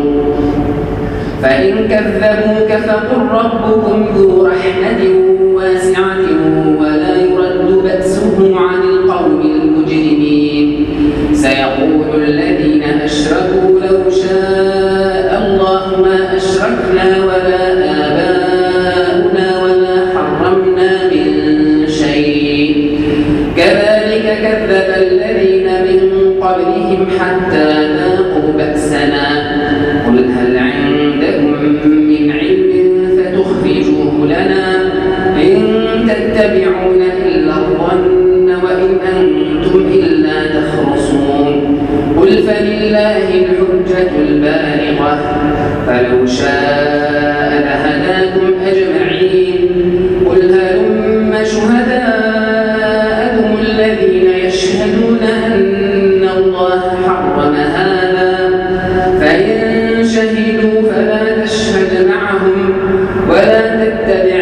فإن كذبوك فقل ربكم ذو رحمة واسعة ولا يرد بأسه عن القوم المجرمين سيقول الذين أشركوا لو شاء الله ما أشركنا ولا آباؤنا ولا حرمنا من شيء كذلك كذب الذين من قبلهم حتى ذاقوا بأسنا قل هل عندكم من علم فتخرجوه لنا إن تتبعون إلا الظن وإن أنتم إلا تخرصون قل فلله الحجة البالغة فلو شاء لهداكم أجمعين قل هلم شهداءكم الذين يشهدون أن الله حرم هذا فإن شهدوا فلا تشهد معهم ولا تتبع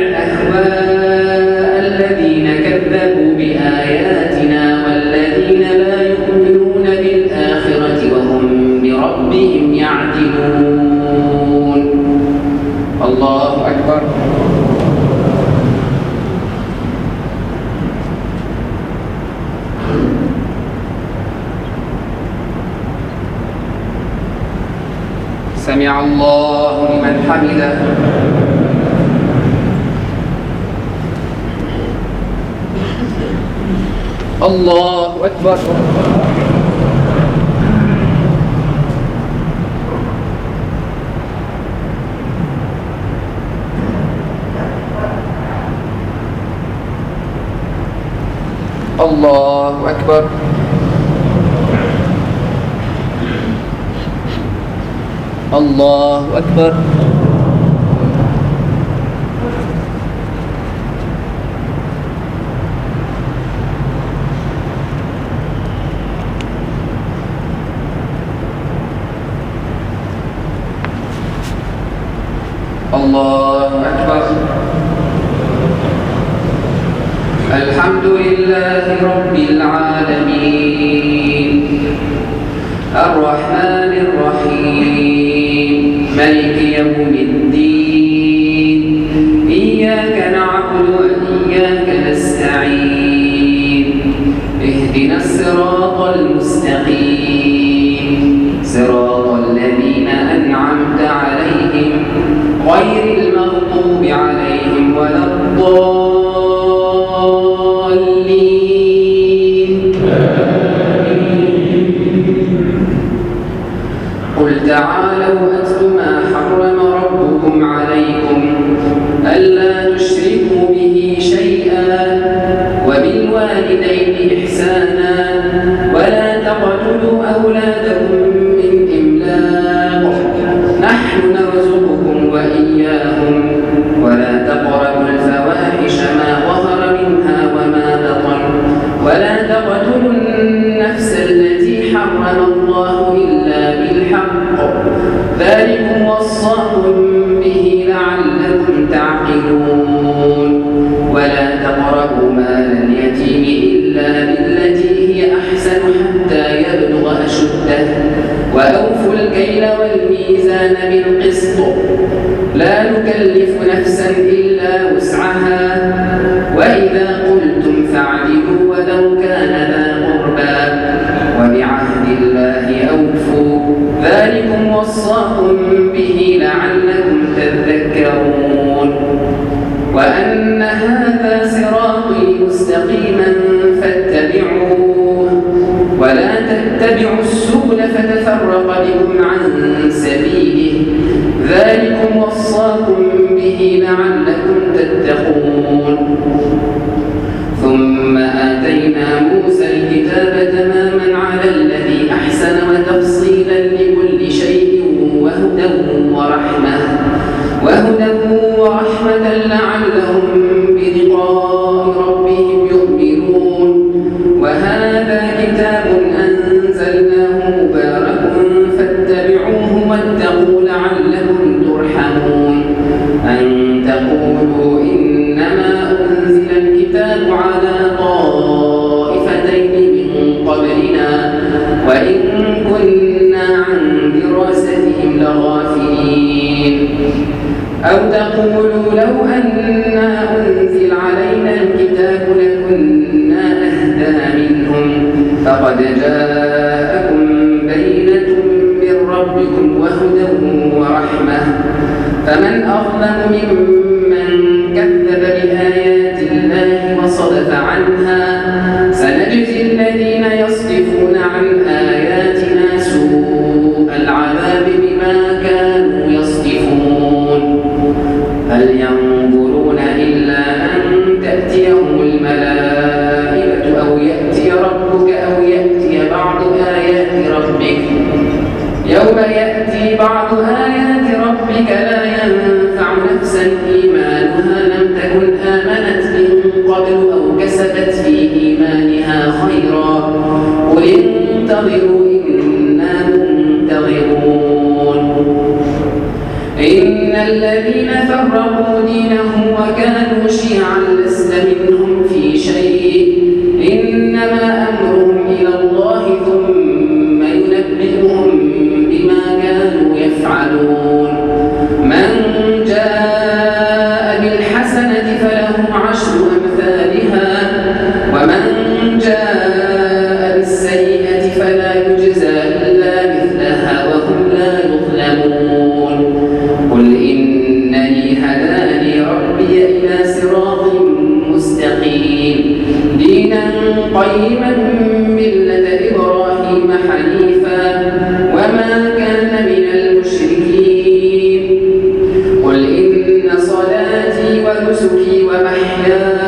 أهواء الذين كذبوا بآياتنا والذين لا يؤمنون بالآخرة وهم بربهم يعدلون الله أكبر سمع الله لمن حمده الله أكبر الله أكبر الله أكبر الله أكبر الحمد لله رب العالمين الرحمن الرحيم مالك يوم الدين إياك نعبد وإياك نستعين اهدنا الصراط المستقيم صراط الذين أنعمت عليهم غير المغضوب عليهم ولا الضالين قل تعالوا أتل ما حرم ربكم عليكم ألا تشركوا به شيئا وبالوالدين إحسانا ولا تقتلوا الميزان بالقسط لا نكلف نفسا إلا وسعها وإذا قلتم فاعدلوا ولو كان ذا قربى وبعهد الله أوفوا ذلكم وصاكم به لعلكم تذكرون وأن هذا صراطي مستقيما فاتبعوه ولا تتبعوا السبل فتفرق بكم عن سبيله ذلكم وصاكم به لعلكم تتقون ثم آتينا موسى الكتاب تماما على الذي أحسن وتفصيلا لكل شيء وهدى ورحمة لعلهم بلقاء ربهم يؤمنون وهذا كتاب أنزلناه مبارك فاتبعوه واتقوا لعلكم ترحمون أن تقولوا إنما أنزل الكتاب على طائفتين من قبلنا وإن كنا عن دراستهم لغافلين أو تقولوا لو أنا أنزل علينا الكتاب لكنا أهدى منهم فقد جاءكم بينة من ربكم وهدى ورحمة فمن أظلم ممن كذب بآيات الله وصدف عنها سنجزي الذين يصدفون عن آياتنا سوء العذاب بما كانوا يصدفون هل ينظرون إلا أن تأتيهم الملائكة أو يأتي ربك أو يأتي بعض آيات ربك يوم يأتي بعض آيات ربك لا ينفع نفسا إيمانها لم تكن آمنت من قبل أو كسبت في إيمانها خيرا قل انتظروا إنا منتظرون إن الذين فرقوا دينهم وكانوا شيعا لست منهم في شيء إنما أمرهم إلى الله ثم ينبئهم بما كانوا يفعلون من جاء بالحسنة فله عشر أمثالها ومن جاء بالسيئة فلا يجزى إلا مثلها وهم لا يظلمون قل إنني هداني ربي إلى صراط مستقيم دينا قيما ملة إبراهيم حنيفا وما كان من المشركين قل إن صلاتي ونسكي ومحياي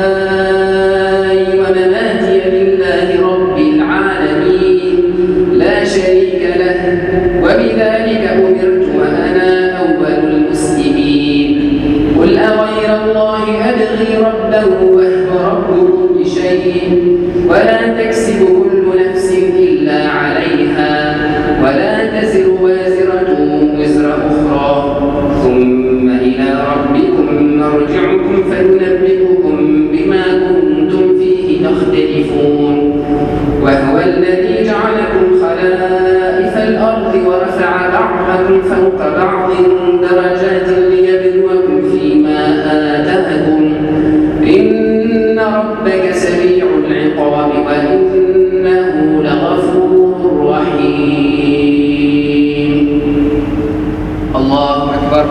ومماتي لله رب العالمين لا شريك له وبذلك أمرت وأنا أول المسلمين قل أغير الله أبغي ربا وهو رب كل شيء ولا تكسب كل نفس إلا عليها ولا تزر وازرة وزر أخرى ثم إلى ربكم مرجعكم فينبئكم بما كنتم فيه تختلفون وهو الذي جعلكم خلائف الأرض ورفع بعضكم فوق بعض درجات ليبلوكم فيما آتاكم إن ربك سريع العقاب وإنه لغفور رحيم الله أكبر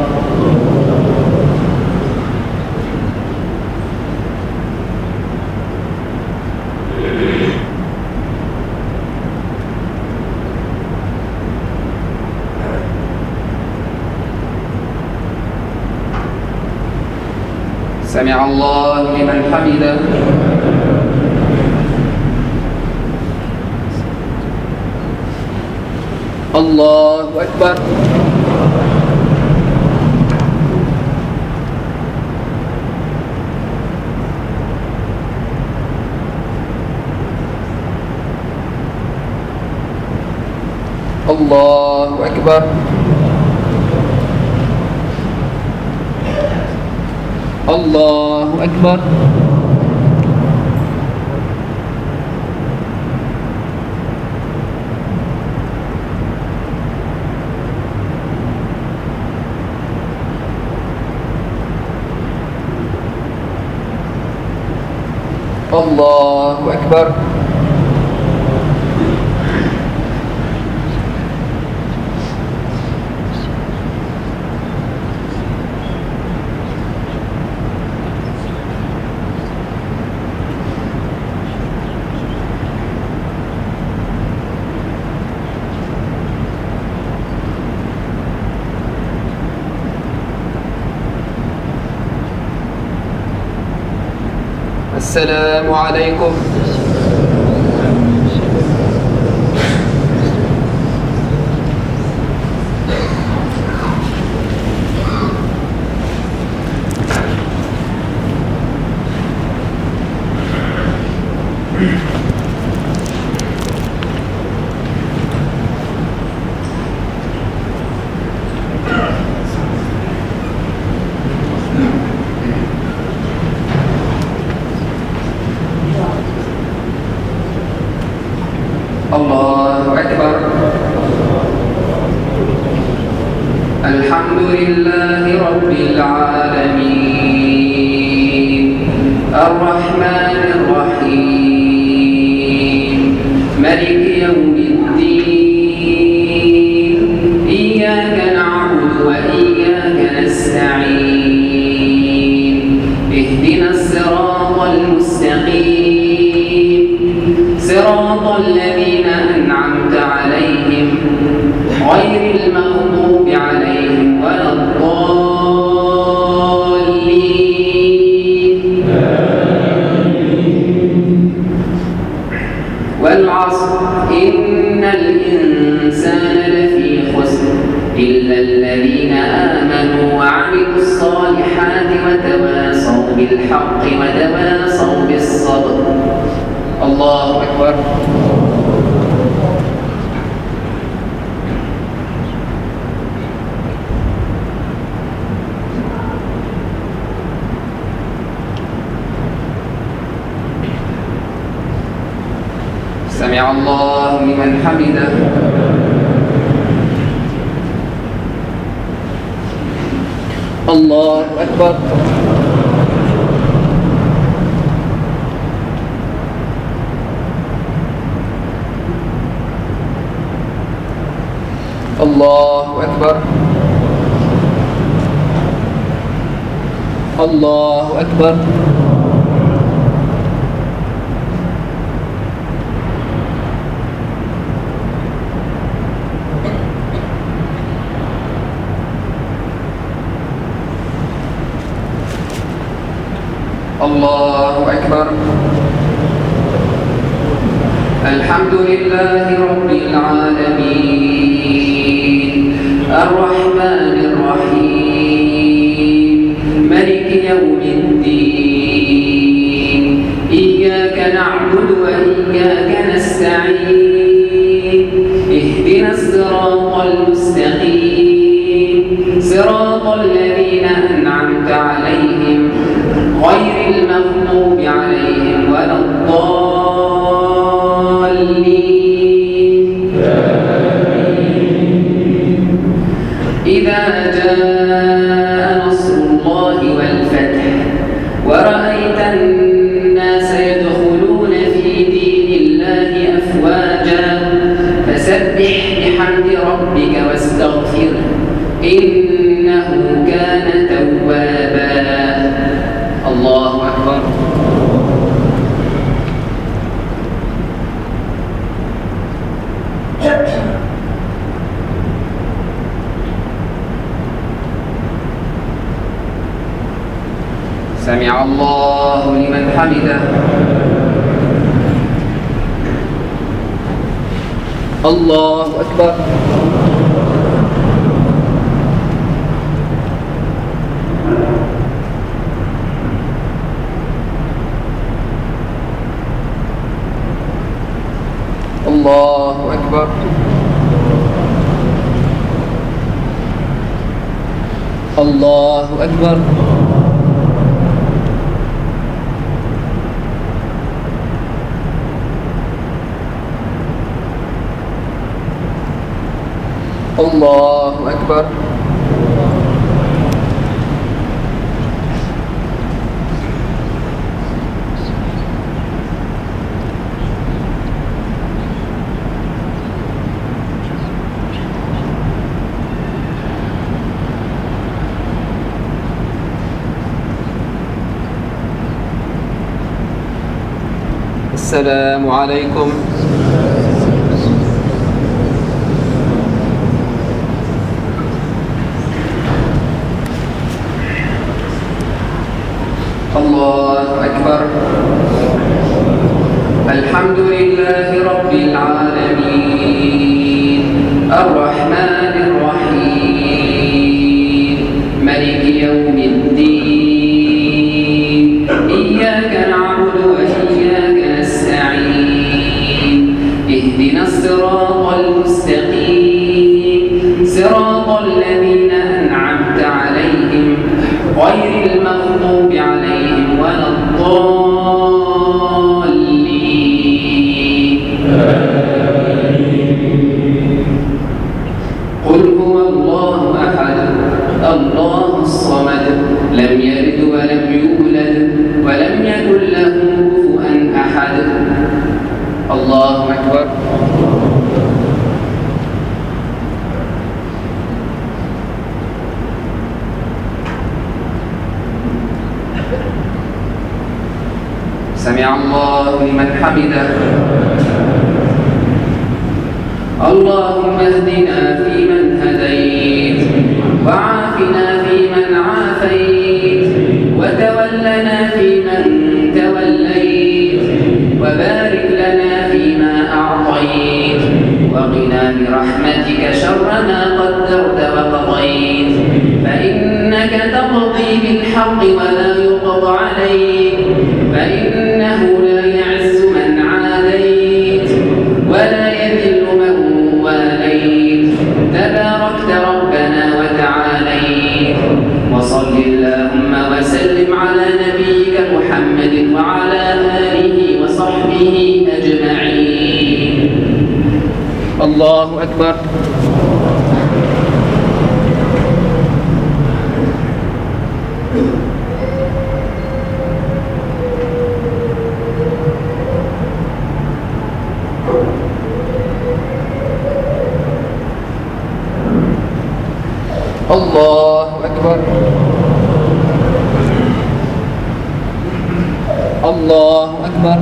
سمع الله لمن حمده الله أكبر الله أكبر الله أكبر الله أكبر. السلام عليكم. الله أكبر. الحمد لله رب العالمين الرحمن الرحيم مالك يوم الدين إياك نعبد وإياك نستعين اهدنا الصراط المستقيم صراط الذين أنعمت عليهم غير المغضوب عليهم ولا الضالين. والعصر إن الإنسان لفي خسر إلا الذين آمنوا وعملوا الصالحات وتواصوا بالحق وتواصوا بالصبر. الله أكبر. سمع الله لمن حمده. الله أكبر. الله أكبر. الله أكبر. الله أكبر. الحمد لله رب العالمين الرحمن الرحيم مالك يوم الدين إياك نعبد وإياك نستعين اهدنا الصراط المستقيم صراط الذين أنعمت عليهم غير المغضوب عليهم ولا الضالين. إذا جاء نصر الله والفتح ورأيت الناس يدخلون في دين الله أفواجا فسبح بحمد ربك واستغفره إنه كان توابا. الله أكبر. سمع الله لمن حمده. الله أكبر. الله أكبر. الله أكبر. الله أكبر. السلام عليكم. الله أكبر. الحمد لله رب العالمين الرحمن الرحيم ملك يوم الدين إياك نعبد وإياك نستعين اهدنا الصراط المستقيم صراط الذين أنعمت عليهم غير المغضوب عليهم ولا الضالين. قل هو الله أحد الله الصمد لم يلد ولم يولد ولم يكن له كفوا أحد. الله أكبر. سمع الله لمن حمده. اللهم اهدنا فيمن هديت وعافنا فيمن عافيت وتولنا فيمن توليت وبارك لنا فيما أعطيت وقنا برحمتك شر ما قدرت وقضيت فإنك تقضي بالحق ولا يقضى عليك فإنه لا يعز من عاديت ولا يذل من واليت تباركت ربنا وتعاليت. وصل اللهم وسلم على نبيك محمد وعلى آله وصحبه أجمعين. الله أكبر. الله أكبر. الله أكبر.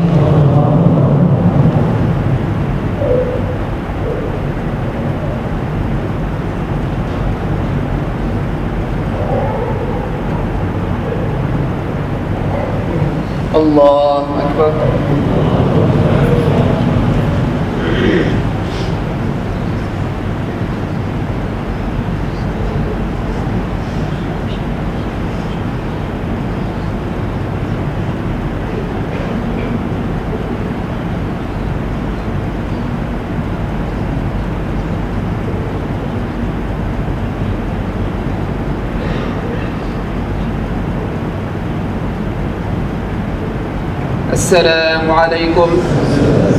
الله أكبر. السلام عليكم.